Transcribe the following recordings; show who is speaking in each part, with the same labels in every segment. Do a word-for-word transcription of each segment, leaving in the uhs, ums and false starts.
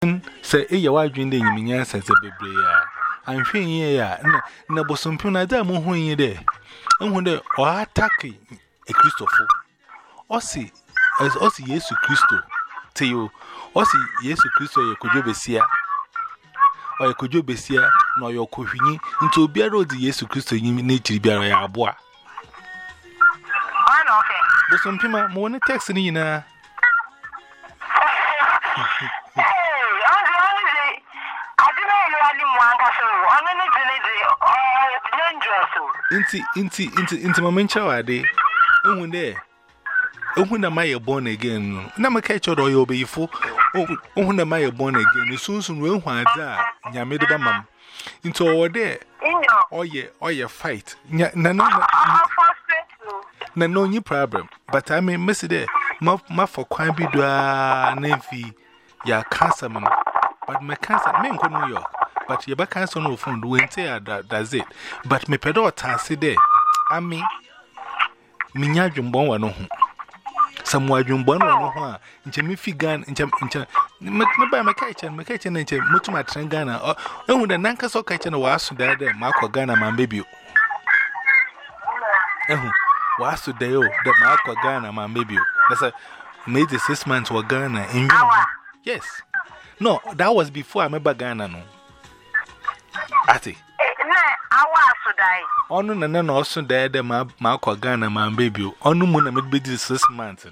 Speaker 1: say, eh, you are drinking in your sense of the brea. I'm feeling here, no, bosom puna da mo who ye there. And when the or attack a Christopher, or see as Ossie Yesu Christo, to you, Ossie Yesu Christo, you could be seer, or you could be seer, nor your coffee into beer road the Yesu Christo, you need to be a bois. Bosom pima, more text in a Inti, inti, inti, inti, my mentor, are they? Oh, when there. Oh, when am I born again? Never catch your oil before. Oh, when am I born again? Soon, soon, will one that Yamida Mam into all there. Oh, yeah, oh, yeah, fight. No, no, no, no, no problem. But I may miss it there. My for quite be dry, Navy, ya cancer, but my cancer, men go New York. But your back cancer no phone, won't say that's it. But me pedo tassy there. I mean, Minya Jumbon, no, some wide Jumbon, no, in Jimmy Figan, in Jam, by my kitchen, my kitchen, and Mutuma Trangana, or when the Nankas or kitchen was to there, Marco Ghana, my baby. Was to there, the Marco Ghana, my baby. That's a made the six months were Ghana in yes. No, that was before I remember Ghana. No. Ati. I was to die. Oh, no, no, no, also there, the Marco Ghana, my baby. Oh, no, Mona made be six months.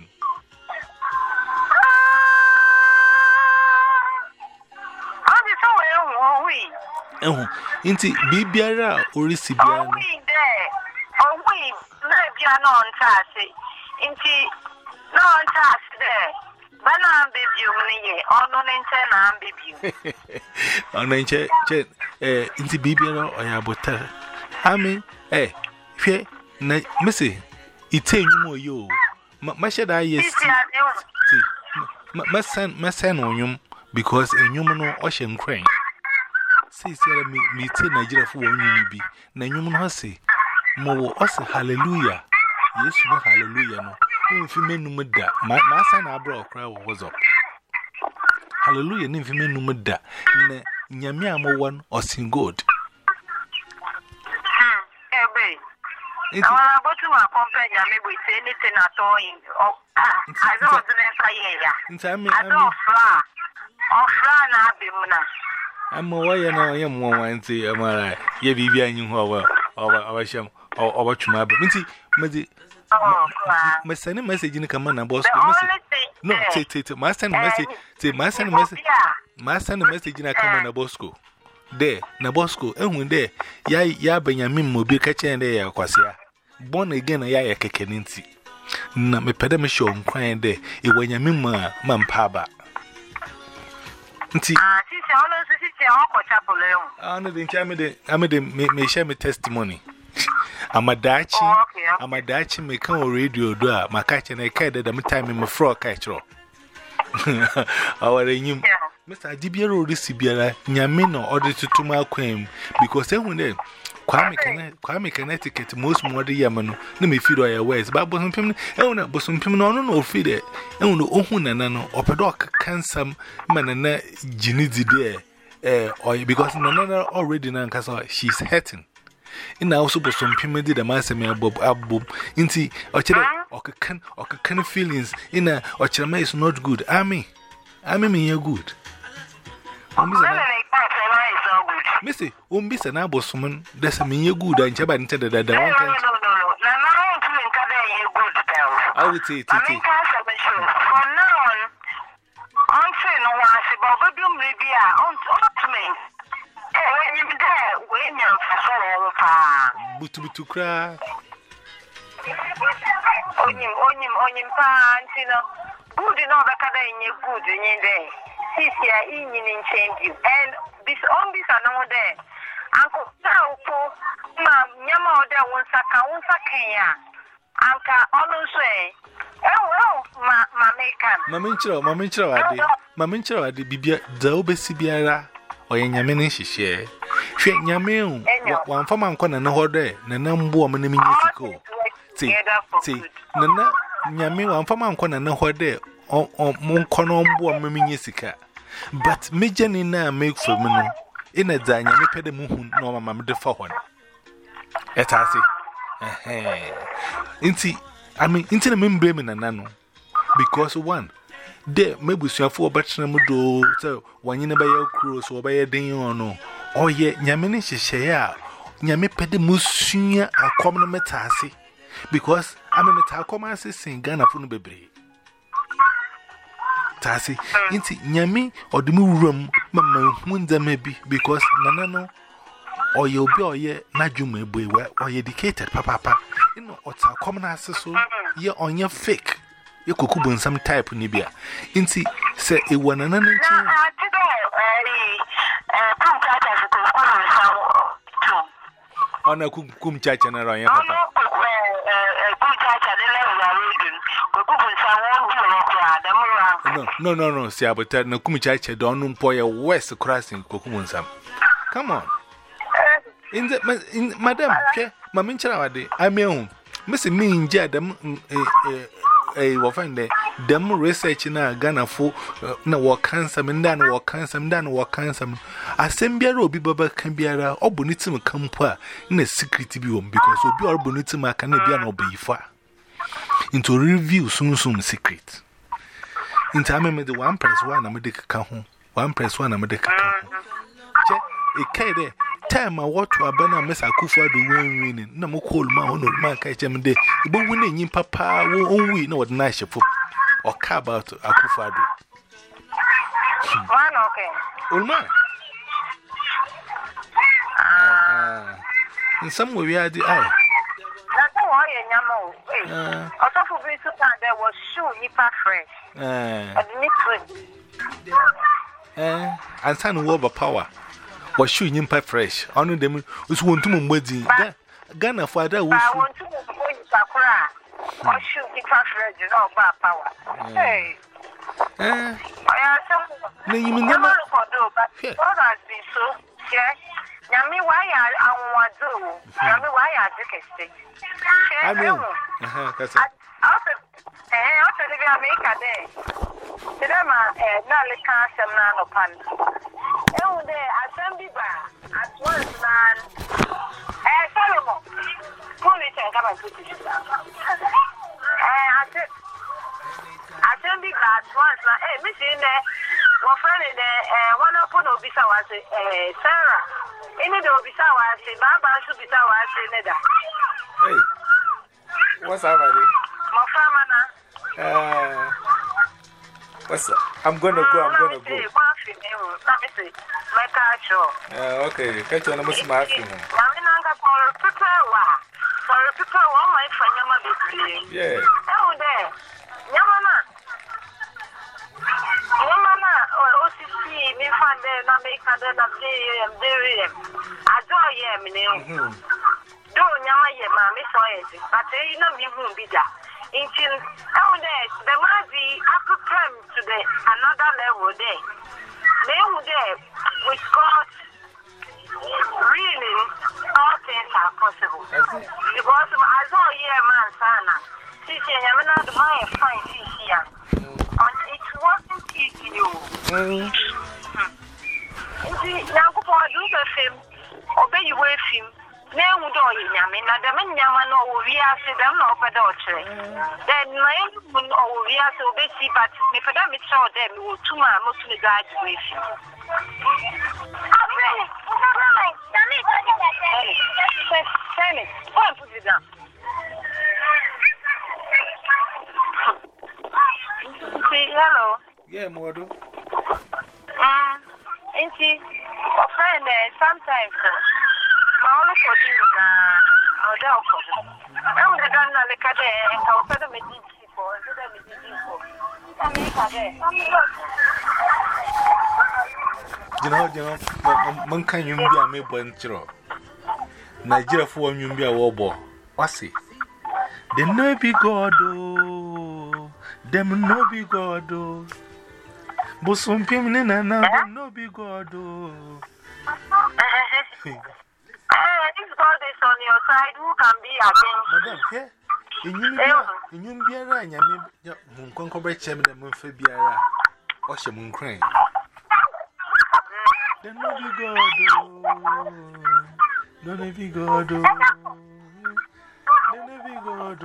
Speaker 1: Oh, inti Bibiara or Risibiana. Oh, we there. Oh, we, maybe on Tassie. Inti, no on Tassie there. Banana baby, oh, no, baby. Oh, no, chet, eh, into Bibiana or Yabota. I mean, eh, fe, Missy, it's a more you. My shed I yes, my son, my son on you because a human ocean crane. Say, Sarah, me, take Nigeria for one you be. Nanuman Hussy, more also hallelujah. Yes, no hallelujah. No, if you mean no mudda, my son, I brought cry was up. Hallelujah, if you mean no mudda, Nyamiamo one or sing good. I want to accompany me with anything at all. I don't know. I don't fly. Oh, fly now, Bimuna. I'm away and I am one say, am I right? Ye be and you over our sham or what you might be. Missy, my sending message in the command and boss. No, take it. My sending message, say, my sending message, my sending message in a command and Bosco. There, Nabosco, and when there, ya, ya, Benjamin will be catching there, Quasia. Born again, a ya cacaninti. Na me pedame show crying there, it when your mimma, Mam Paba. Ah, I made me share my testimony. I'm a Dachi, I'm a Dachi, may come on radio, do my catch and I carried them time in my frog catcher. Our new Mister Dibero Risibiera, Yamino ordered to my claim because then when they Kwame Connecticut, most more the Yamano, let me feed all your ways, but bosom pim, and bosom pim, no, no, feed it, and no, Ohuna, no, or Paddock can some man and Ginizzi there. Eh, or because Nana already Nankasa, she's hurting. In also, but some people did a master me above above. Inti, or children, or can or can feelings in a or chama is not good. I mean, I mean, you're good. Missy, won't be an abosman, that's a mean you're good, and Chaban said that the one can. I would say, Titi. I'm saying, no, I say, but you may be on to me. When you there, when you're so far, but to be to cry. On him, on him, on him, pants, you know, good enough, in your good in your day. He's here in change you, and this on this and all there. Uncle Taupo, Mam, Yama, there once a counter Kenya. Uncle, almost say. Oh, well, my Mamincho, Mamincho, Mamincho, I did be Dobe Sibiara or Yamini, she share. She Yamu, one for my corner, no order, Nanam woman in Mexico. See, see, Nana, Yami, one for my corner, no order, or Monconom woman in Jessica. But me Jenny na make for me no. In a Zanya, me pay the moon, no, mamma, the for one. Et I see. Eh, inti, I mean, into the membrane and nano. Because one, there maybe you have four bachelor mudo, so when you never your cruise or by a day or no. Oh, yet, Yamini share. Yami pay the musunya a common metasi. Because I'm a metacomasi sing Ghana for the baby. Tasi, inti Yami or the moo room, mamma, wunda maybe, because Nanano or you'll be or ye, Najume boy, or you educated, papa. You know, what's a common assessor, ye on your fake. You could cook some type of Nibia. Inti say it one another. On a kum church and around your papa. No, no, no, see, I but no kum church, don't know for your west crossing Kukumusam. Come on. In the in Madame, my mincha, I mean, Missy Mean Jadam, a wafande, them research in a Ghana for no work handsome and done work handsome, done work handsome. A Sembia Robi Baba can be a or bonitum come poor in a secret room because will be all bonitum can be an obey far. Into review soon soon secret. In time, I the one press one, I made the cajon, one press one, I made the cajon. A kid. Time I watch to a banner, Miss Akufa do winning. No more cold man, no man catch him day. But winning in papa won't we know what nice for or car about Akufa do.
Speaker 2: One okay.
Speaker 1: Old man. Ah, in some way, we are the eye.
Speaker 2: That's why you know. Also, for me to find there was shoe nipper fresh.
Speaker 1: Eh, and son over power. Was shooting him pie fresh. Honor them was one to Mumwedi. Ghana for that was.
Speaker 2: I want to go to Sakura. Or shoot the fresh, you know, about power. Hey,
Speaker 1: eh,
Speaker 2: I am
Speaker 1: you mean never
Speaker 2: for do, but what has been so, yes. Yami, why I want to do? Yami, why I take a stick?
Speaker 1: I mean, that's it.
Speaker 2: Eh, after the America day. Today, my Nally can't some man upon. Oh, there, assembly bar at once, man. Eh, Solomon, pull it and come and put it. Eh, I said, assembly bar at once, man. Eh, Miss in there, one friend in there, eh, one upon Obisa was eh, Sarah. In the Obisa was a Baba should be Sawas in the.
Speaker 1: Hey, what's up, buddy?
Speaker 2: My family.
Speaker 1: Uh, what's up? I'm gonna go, I'm gonna go.
Speaker 2: Let me see. My culture.
Speaker 1: Uh, okay, catch on almost my film.
Speaker 2: I'm in Anka for prepare one. For prepare one, my friend, Yama Bitty. Yeah. Oh, there. Yamana. Yamana, or O C C, me find there, not make other than them, there. I do, yeah, me name. Do Yama, yeah, mammy, so it. But you know, me won't be that. Until oh, there, there might be upper prem to the another level there. They would there with God, really, all things are possible. Because I saw here, man, Sana. She said, I'm not the man fine here. And it wasn't easy, you. See, now go for do the film, obey you with him. Now, we don't yammy, not the men yaman over here, say them no pedotry. Then my own over here, so basically, but if I don't show them, we will two my mostly guide with you. Tell me, go and put it down. See, hello.
Speaker 1: Yeah, Mordo.
Speaker 2: Um, and see, a friend, sometimes. My only for you, uh, or down for them. I would have done the cadet and I'll put them in for
Speaker 1: you know, you know, one can you be a me bunchero. Nigeria for you be a warbo. What's it? They no be God, oh, them no be God, oh. But some people in and now, no be God, oh.
Speaker 2: If God is on your side, who can be against
Speaker 1: you? Madam, in you be a run, you mean, Concobre Chairman and Mumphibia, or Shamun Crane. Then no be God. Don't be God. Then no be God.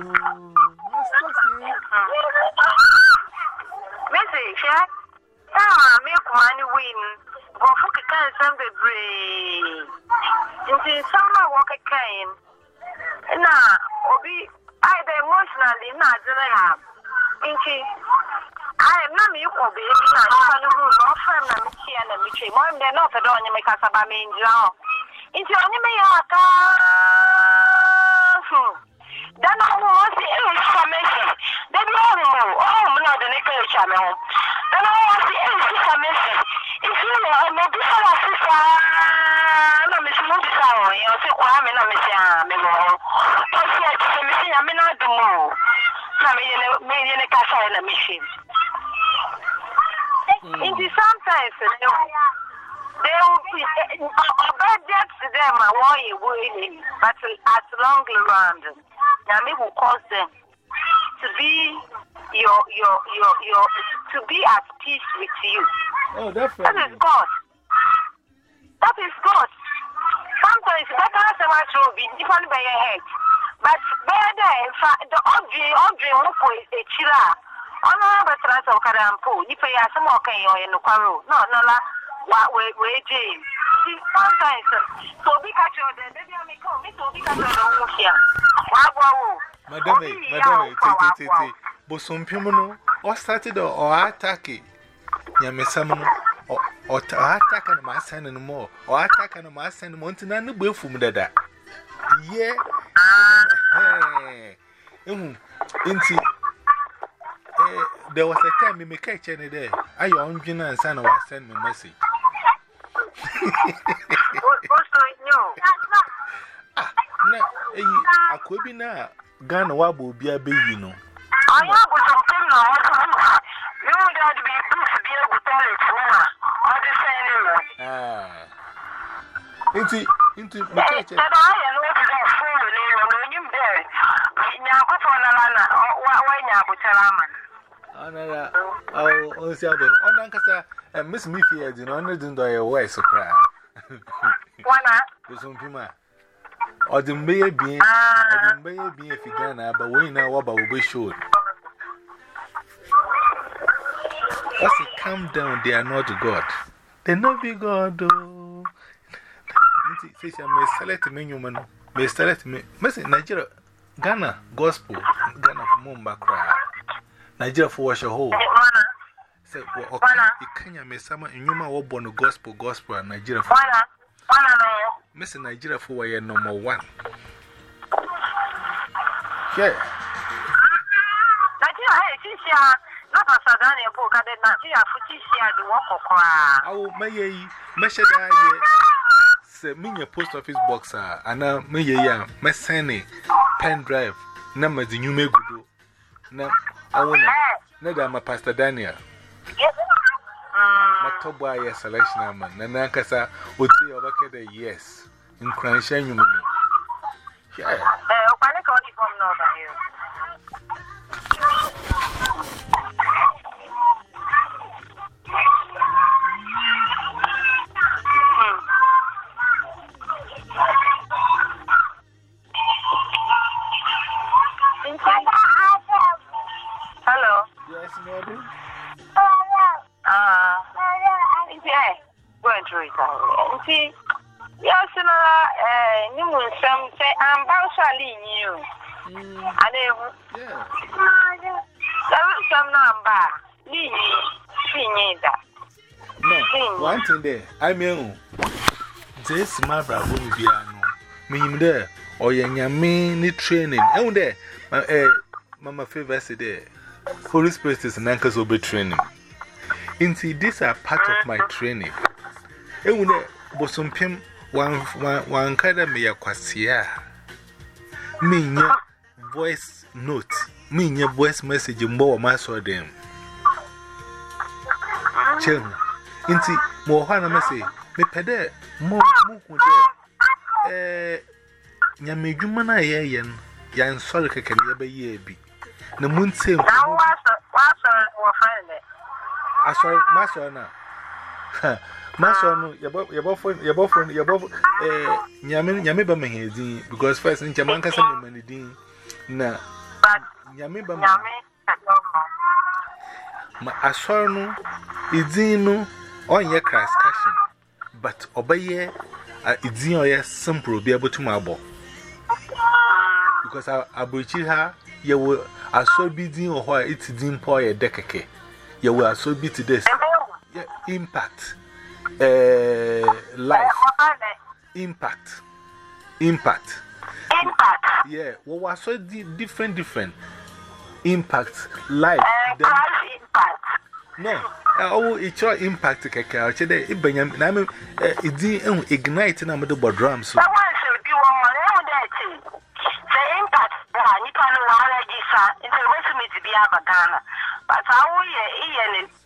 Speaker 2: Missy, yeah? Ah, make money win. Go for the kind of some debris. Into summer walk a cane. Now, Obi, I the emotionally not doing have. Inky, I am not you for baby. I am not no friend and Michi and Michi. More than not, I don't make us about me in jail. Into only me, I can't. Then I want to see any information. Then no, oh, I'm not the next channel. Then I want to see any information. If you know, I may be so sister. No, Miss Mudisa, you know, I'm in a mission. Don't see it to me, I'm not the move. Maybe in a casa in a machine. Into sometimes they will be a budget to them. I want you waiting, but at long run, Yami will cause them to be your, your, your, your, to be at peace with you.
Speaker 1: Oh, definitely.
Speaker 2: That is God. That is God. Sometimes that has a much will be different by your head. But better, the object, object, is a chilla. On our trans of Karampo, you pay us some okay in the quarrel. No, no, la, what way, way, James. Sometimes, so be catch your day, maybe I may come, me to be catch your here. Wow,
Speaker 1: Madame, Madame, Titi, Titi, Bosom Pimono, or started or attack it. Yamisamono, or attack on my son and more, or attack on my son, Montanano, Bill from that. Yeah, Inti, there was a time we make catch any day. I own Gina and son was send me message. Ah, no, I could be now. Ghana Wabu be a baby, you know.
Speaker 2: I have something now. You would be proof to be able to tell it for her.
Speaker 1: Ah, into into the catch.
Speaker 2: I know what is a fool when you there. You put on a lana or when you put a raman.
Speaker 1: Another, oh, oh, Sabo, on Ancasa, and Miss Miffy, you know, didn't do a way so cry.
Speaker 2: One,
Speaker 1: with some Pima. Or the may be, or the may be if you can, but we know what will be sure. As it come down, they are not God. They not be God, though. Say, I may select me, human, may select me. Miss Nigeria, Ghana, gospel, Ghana from Mumba cry. Nigeria for wash a hole. Say, well, okay, you can't miss summer in Yuma or born gospel, gospel, and Nigeria for Miss Nigeria for your number one. Yeah.
Speaker 2: Nigeria, she's not a Sadania book, I did not see a footy the walk of cry.
Speaker 1: Oh, may measure that. Say, mean your post office boxer, and now may ya, my sandy pen drive, number the new me good. Now, I want to know my Pastor Daniel. Matoba, yes, selection, man. And Nankasa would say over the yes in Cranshan. You mean, yeah.
Speaker 2: Uh, why not call you from Northern Hill? Hello.
Speaker 1: Yes, maybe.
Speaker 2: Ah, yeah. Going through it. See, yes, no, uh, you will some say, I'm Bausali you. And they,
Speaker 1: Yeah.
Speaker 2: there is some number. Lee, see that.
Speaker 1: No, one thing there, I mean, this my brother will be a no. Me there, or young me training. Oh, there, my Mama favor said there. Holy Spirit is an anchor will be training. Indeed, these are part of my training. And when there was some pim, one one kind of me a quasia. Me, voice note, me, your voice message, and more master them. Chill. Indeed, more Hannah Messy, me pede, more moo there. Eh, Yamijumana yen, yan soldier can never ye be. The moon same.
Speaker 2: Now, what's the what's the find it?
Speaker 1: I saw Master now. Maso, your boyfriend, your boyfriend, your boyfriend, eh, Yamin, Yamiba Mahedi, because first in Jamanka, some money, na Yamiba. I saw no, it's in on your crash cashing, but obey it's in your simple be able to marble. Because I breach her, you will I saw be din or why it's din poy a decake. You will so be to this impact, life, impact, impact, impact. Yeah, what was so different, different impact, life. Impact. No, oh, it's your impact. Kaka, today, if Benjamin, I mean, it's ignite and I'm the drums. So, the impact, you can't already say, it's a resume to be a Ghana. But how we are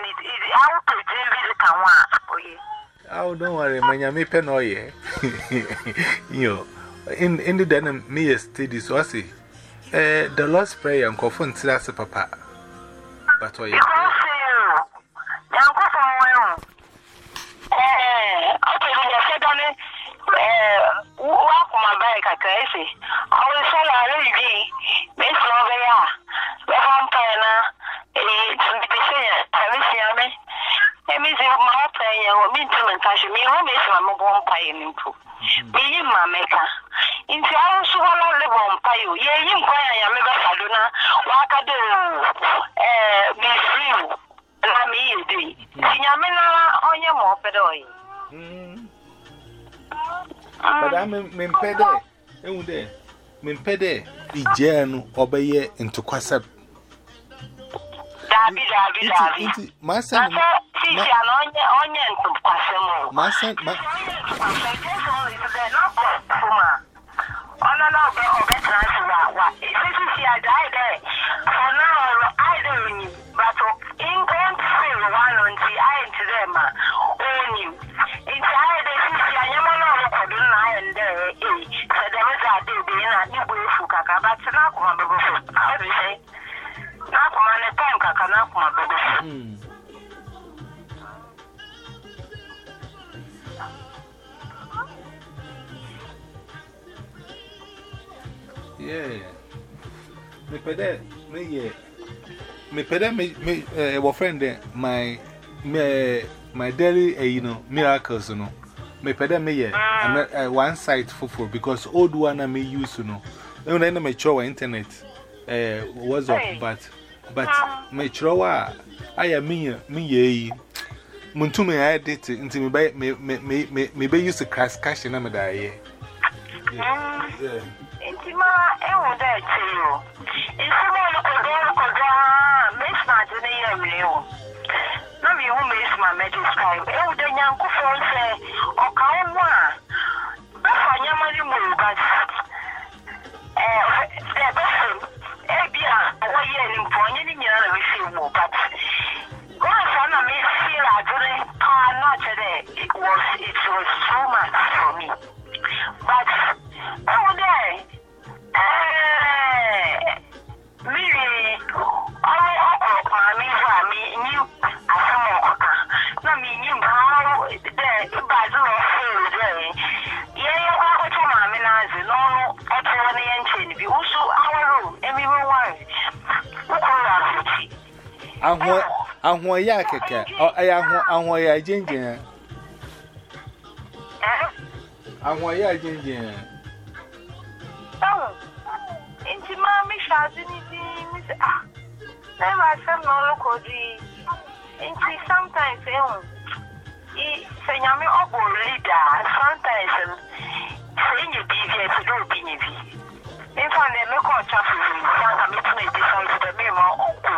Speaker 1: oh, don't worry, my yammy penoye. You in in the denim, me a steady so I see. Eh, the Lord's Prayer and coffin to that's a papa. But what you walk my bike, I crazy. I will say, I really be Miss Lovea, the vampire. It's the same. I miss you, me. I miss you, my prayer, or me to touch me. Who makes my mobile pie in you? Be you, my maker. In the house, one of the vampire, yeah, you inquire, I am a Saduna, walk a do, eh, be free. Let me do. Yamina on your mopedoi. But I'm in Pede, and there, Mimpede, Ijan, obey into Quasap. Dabi, Dabi, Dabi. My son, she's an onion to Quasamo. My son, my on another better. This is your diet. For now, I don't know, but in going to feel one on the eye to them, own you. Inside the city, I am on a good night and there, eh? So there was a baby in a new way for Kaka, but not one bubble. How do you say? Not one at time, Kaka, not one bubble. Yeah, me pede, me ye, me pede me me eh friend my me my daily eh you know miracles you know me pede me ye one site for because old one I me use you know even I me show internet eh was up but but me show I am me me ye muntu me I did it into me by me me me me be use the crash cash na me die yeah. Intima, I would tell you. If someone could go, could go, Miss Martin, you. No, you miss my magic sky. I would then young phone say, or come one. But for your money, but the person, Abia, away in pointing in your review, but one son of me feel I didn't not today. It was, it was so much for me. But, oh, there. Really, all of my me, you, I saw no, me, you, how the Basil of Phil, yeah, what you are, Minaz, no, at one inch, you also our room, everyone. And what, and what, Yakaka, or I am what I ginger. And what I ginger. Oh, into Mammy Shazini, ah, never I said no local D. Into sometimes, eh, say, I'm a old leader, sometimes saying you be here to do P V. In fact, they make all traffic, I'm making a difference to the memo.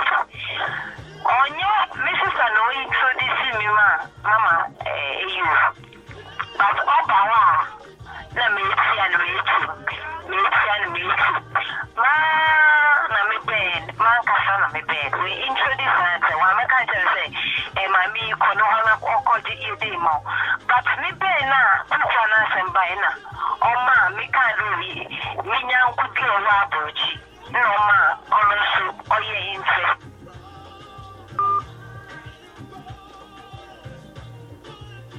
Speaker 1: On your Missus Anoy introducing me, Mama, eh, you. But all Bawa, let me see and wait. Me and me, ma, na me bed, man, Cassana, me bed. We introduce her, one I can't say, and my me, Conohana, or call the Udemo. But me bed now, two fanas and by now. Oh, ma, me can't really, me now could be a rubber. No, ma, also, oh, yeah, interest.